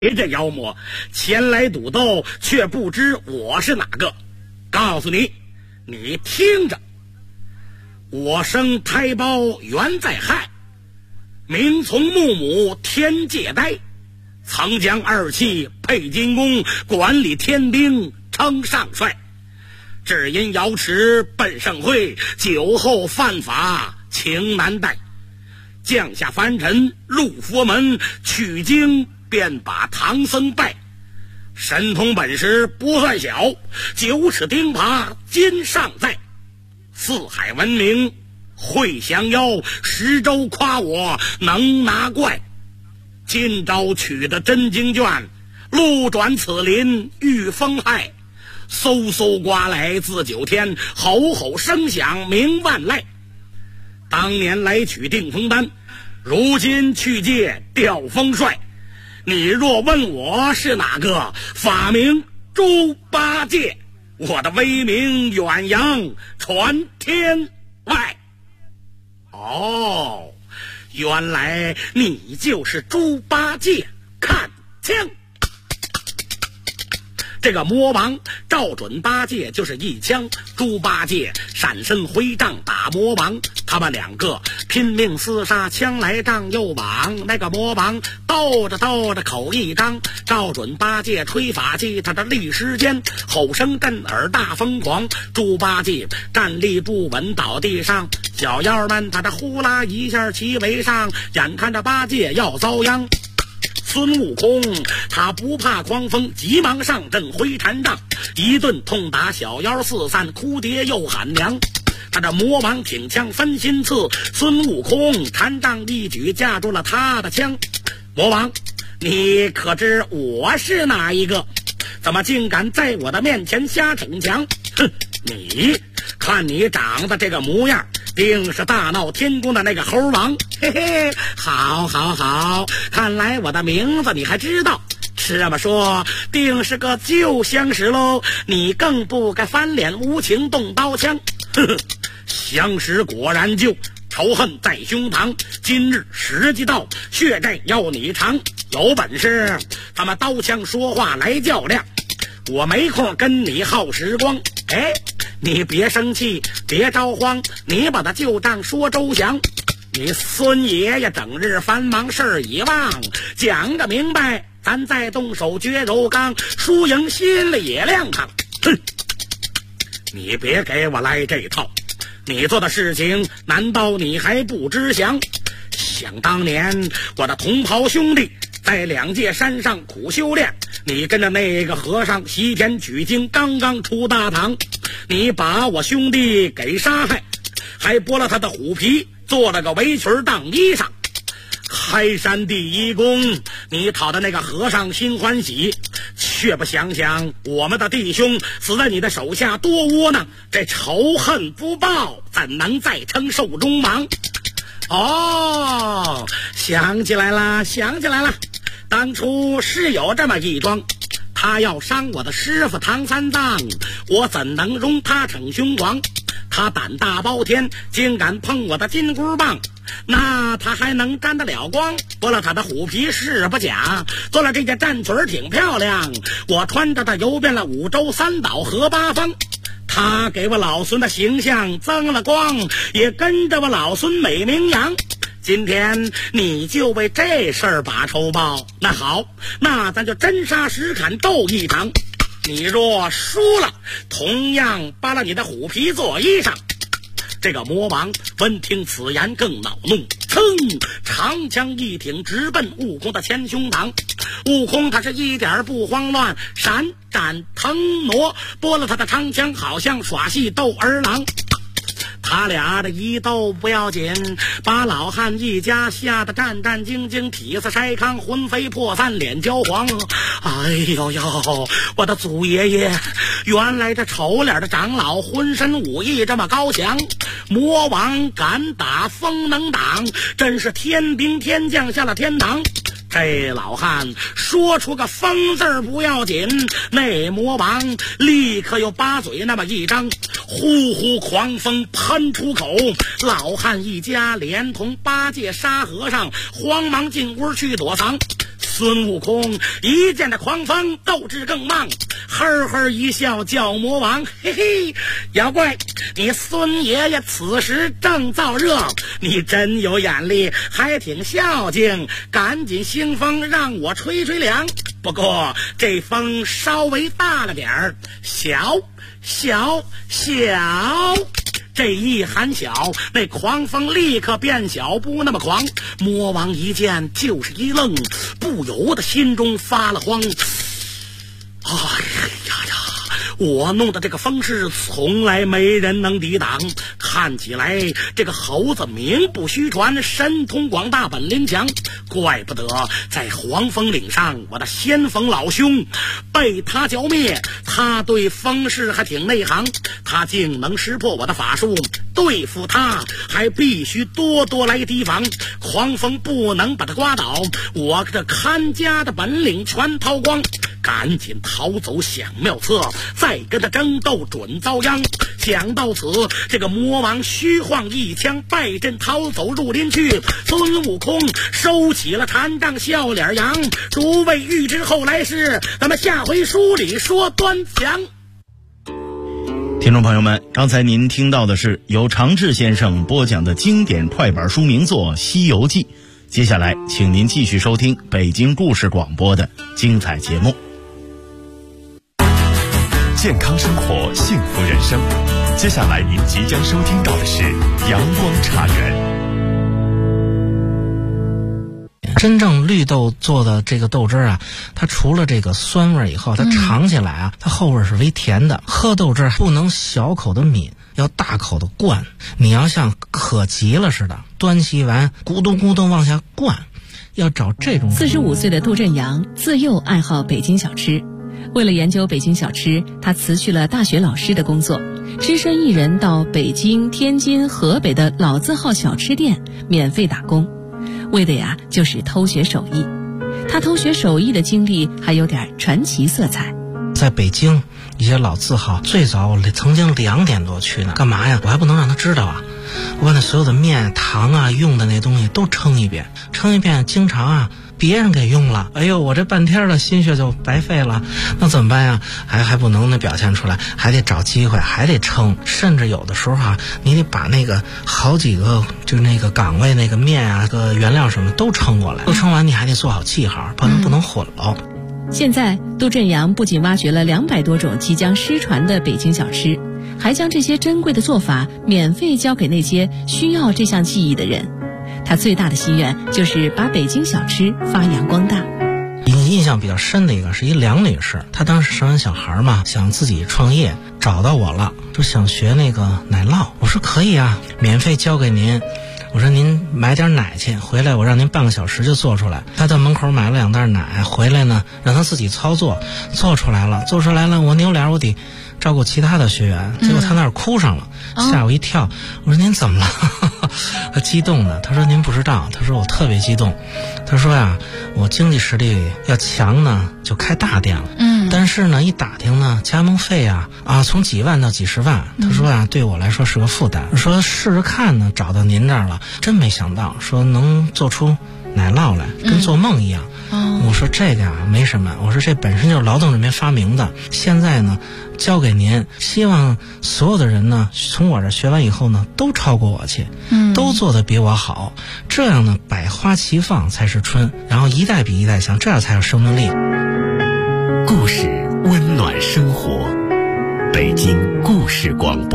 这妖魔前来赌斗，却不知我是哪个。告诉你，你听着，我生胎胞原在亥，名从木母天界呆，曾将二气配金宫，管理天兵称上帅。只因瑶池奔盛会，酒后犯法情难待，降下凡尘入佛门，取经便把唐僧拜。神通本事不算小，9尺钉耙今尚在。四海闻名会降妖，10州夸我能拿怪。今朝取的真经卷，路转此林遇风害。嗖嗖刮来自9天，吼吼声响名万籁。当年来取定风丹，如今去借吊风帅。你若问我是哪个，法名猪八戒，我的威名远扬传天外。哦，原来你就是猪八戒，看枪。这个魔王照准八戒就是一枪，猪八戒闪身挥杖打魔王，他们两个拼命厮杀，枪来杖又往。那个魔王斗着口一张，照准八戒吹法器，他的立时间吼声震耳大疯狂。猪八戒站立不稳倒地上，小妖们他的呼啦一下齐围上，眼看着八戒要遭殃。孙悟空他不怕狂风，急忙上阵挥禅杖，一顿痛打小妖四散，哭爹又喊娘。他这魔王挺枪分心刺，孙悟空禅杖一举架住了他的枪。魔王，你可知我是哪一个？怎么竟敢在我的面前瞎逞强？哼，你看你长得这个模样，定是大闹天宫的那个猴王。嘿嘿，好，看来我的名字你还知道。这么说，定是个旧相识喽。你更不该翻脸无情动刀枪。呵呵，相识果然旧，仇恨在胸膛。今日时机到，血债要你偿。有本事他们刀枪说话来较量，我没空跟你耗时光。哎，你别生气，别着慌，你把他旧账说周详。你孙爷爷整日繁忙事儿已忘，讲个明白，咱再动手决柔刚，输赢心里也亮堂。哼，你别给我来这套，你做的事情难道你还不知详？想当年我的同袍兄弟在2界山上苦修炼，你跟着那个和尚西天取经，刚刚出大堂，你把我兄弟给杀害，还剥了他的虎皮，做了个围裙当衣裳。开山第一功，你讨的那个和尚心欢喜，却不想想我们的弟兄死在你的手下多窝囊，这仇恨不报，怎能再称寿终忙？哦，想起来了，当初是有这么一桩，他要伤我的师傅唐三藏，我怎能容他逞凶狂？他胆大包天，竟敢碰我的金箍棒，那他还能沾得了光？剥了他的虎皮是不假，做了这件战裙挺漂亮，我穿着它游遍了5州3岛和8方。他给我老孙的形象增了光，也跟着我老孙美名扬。今天你就为这事儿把仇报，那好，那咱就真杀实砍斗一场。你若输了，同样扒了你的虎皮做衣裳。这个魔王闻听此言更恼怒，噌，长枪一挺，直奔悟空的前胸膛。悟空他是一点不慌乱，闪展腾挪，拨了他的长枪，好像耍戏逗儿郎。他俩的一斗不要紧，把老汉一家吓得战战兢兢，体似筛糠，魂飞魄散，脸焦黄。哎呦呦，我的祖爷爷，原来这丑脸的长老浑身武艺这么高强，魔王敢打风能挡，真是天兵天将下了天堂。这老汉说出个风字不要紧，那魔王立刻又把嘴那么一张，呼呼狂风喷出口，老汉一家连同八戒沙和尚慌忙进屋去躲藏。 孙悟空一见这狂风，斗志更旺，呵呵一笑叫魔王，嘿嘿，妖怪，你孙爷爷此时正燥热，你真有眼力，还挺孝敬，赶紧兴风让我吹吹凉。不过这风稍微大了点儿，小，这一喊小，那狂风立刻变小，不那么狂。魔王一见就是一愣，不由得心中发了慌。哎呀，我弄的这个风势从来没人能抵挡，看起来这个猴子名不虚传，神通广大，本领强，怪不得在黄风岭上我的先锋老兄被他剿灭，他对风势还挺内行，他竟能识破我的法术，对付他还必须多多来提防，狂风不能把他刮倒，我这看家的本领全掏光，赶紧逃走想妙策，再跟他争斗准遭殃。想到此，这个魔王虚晃一枪，败阵逃走入林去。孙悟空收起了禅杖，笑脸扬。诸位欲知后来事，咱们下回书里说端详。 听众朋友们，刚才您听到的是由常志先生播讲的经典快板书名作《西游记》，接下来请您继续收听北京故事广播的精彩节目。 健康生活，幸福人生。接下来您即将收听到的是阳光茶园。 真正绿豆做的这个豆汁啊，它除了这个酸味以后，它尝起来啊，它后味是微甜的。喝豆汁不能小口的抿，要大口的灌。你要像渴急了似的，端起完咕咚咕咚往下灌，要找这种。 45岁的杜振阳自幼爱好北京小吃，为了研究北京小吃，他辞去了大学老师的工作，只身一人到北京、天津、河北的老字号小吃店免费打工，为的呀就是偷学手艺。他偷学手艺的经历还有点传奇色彩。 在北京一些老字号，最早我曾经2点多去呢，干嘛呀？我还不能让他知道啊！我把那所有的面、糖啊、用的那东西都称一遍，经常啊别人给用了，哎呦，我这半天的心血就白费了，那怎么办呀？还不能表现出来，还得找机会，还得称，甚至有的时候啊，你得把那个好几个就是那个岗位那个面啊、个原料什么都称过来，都称完你还得做好记号，不能混了。 现在杜振阳不仅挖掘了200多种即将失传的北京小吃，还将这些珍贵的做法免费教给那些需要这项技艺的人。他最大的心愿就是把北京小吃发扬光大。 印象比较深的一个是一梁女士，她当时生完小孩嘛，想自己创业，找到我了，就想学那个奶酪。我说可以啊，免费教给您。我说您买点奶去，回来我让您半个小时就做出来。他到门口买了2袋奶，回来呢让他自己操作，做出来了，我扭脸我得照顾其他的学员，结果他那儿哭上了，吓我一跳。我说您怎么了？他激动的，他说您不知道，他说我特别激动，他说呀，我经济实力要强呢就开大店了，但是呢一打听呢加盟费啊从几万到几十万，他说呀对我来说是个负担，说试试看呢，找到您这儿了，真没想到说能做出奶酪来，跟做梦一样。我说这个呀没什么，我说这本身就是劳动人民发明的，现在呢交给您，希望所有的人呢从我这学完以后呢都超过我去，都做得比我好，这样呢百花齐放才是春，然后一代比一代强，这样才有生命力。 故事温暖生活，北京故事广播。